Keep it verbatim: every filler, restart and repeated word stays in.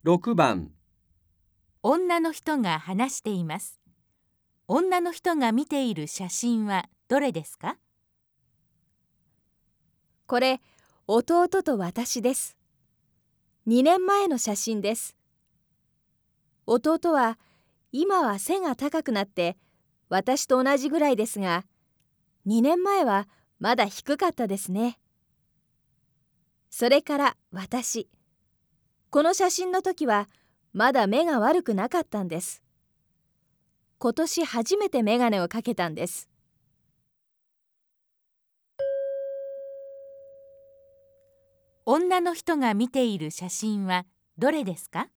ろくばん、 女の人が話しています。女の人が見ている写真はどれですか？ これ、弟と私です。にねんまえの写真です。弟は今は背が高くなって私と同じぐらいですが、にねんまえはまだ低かったですね。それから私。この写真の時はまだ目が悪くなかったんです。今年初めてメガネをかけたんです。 女の人が見ている写真はどれですか？